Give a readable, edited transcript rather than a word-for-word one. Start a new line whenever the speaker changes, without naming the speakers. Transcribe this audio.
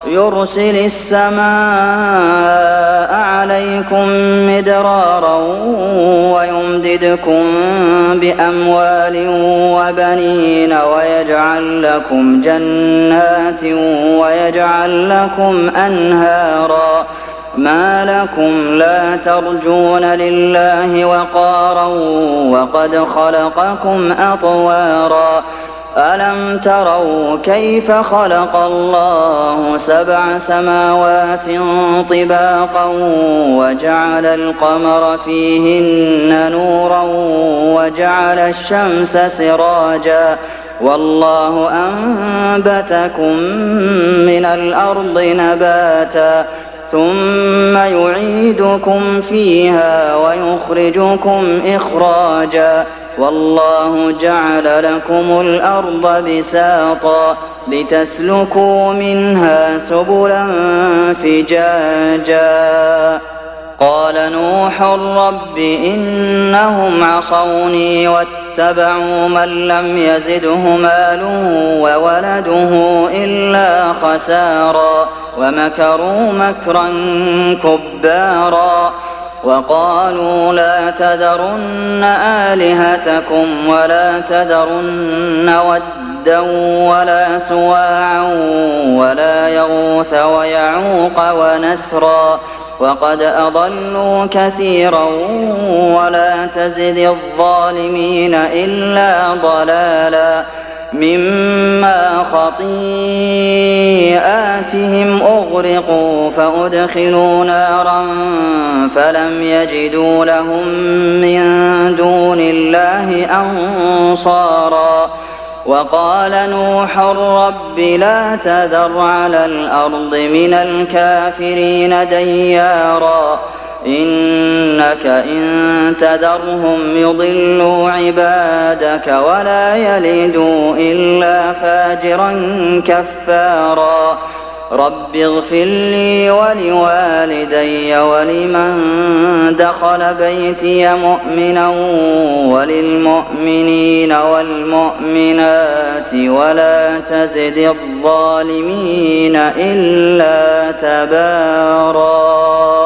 يرسل السماء عليكم مدرارا ويمددكم بأموال وبنين ويجعل لكم جنات ويجعل لكم أنهارا ما لكم لا ترجون لله وقارا وقد خلقكم أطوارا ألم تروا كيف خلق الله 7 سماوات طباقا وجعل القمر فيهن نورا وجعل الشمس سراجا والله أنبتكم من الأرض نباتا ثم يعيدكم فيها ويخرجكم إخراجا والله جعل لكم الأرض بساطا لتسلكوا منها سبلا فجاجا قال نوح رب إنهم عصوني واتبعوا من لم يزده ماله وولده إلا خسارا ومكروا مكرا كبارا وقالوا لا تذرن آلهتكم ولا تذرن ودا ولا سواعا ولا يغوث ويعوق ونسرا وقد أضلوا كثيرا ولا تزد الظالمين إلا ضلالا مما خطيئاتهم أغرقوا فأدخلوا نارا فلم يجدوا لهم من دون الله أنصارا وقال نوح رب لا تذر على الأرض من الكافرين ديارا إنك إن تذرهم يضلوا عبادك ولا يلدوا إلا فاجرا كفارا رب اغفر لي ولوالدي ولمن دخل بيتي مؤمنا وللمؤمنين والمؤمنات ولا تزد الظالمين إلا تبارا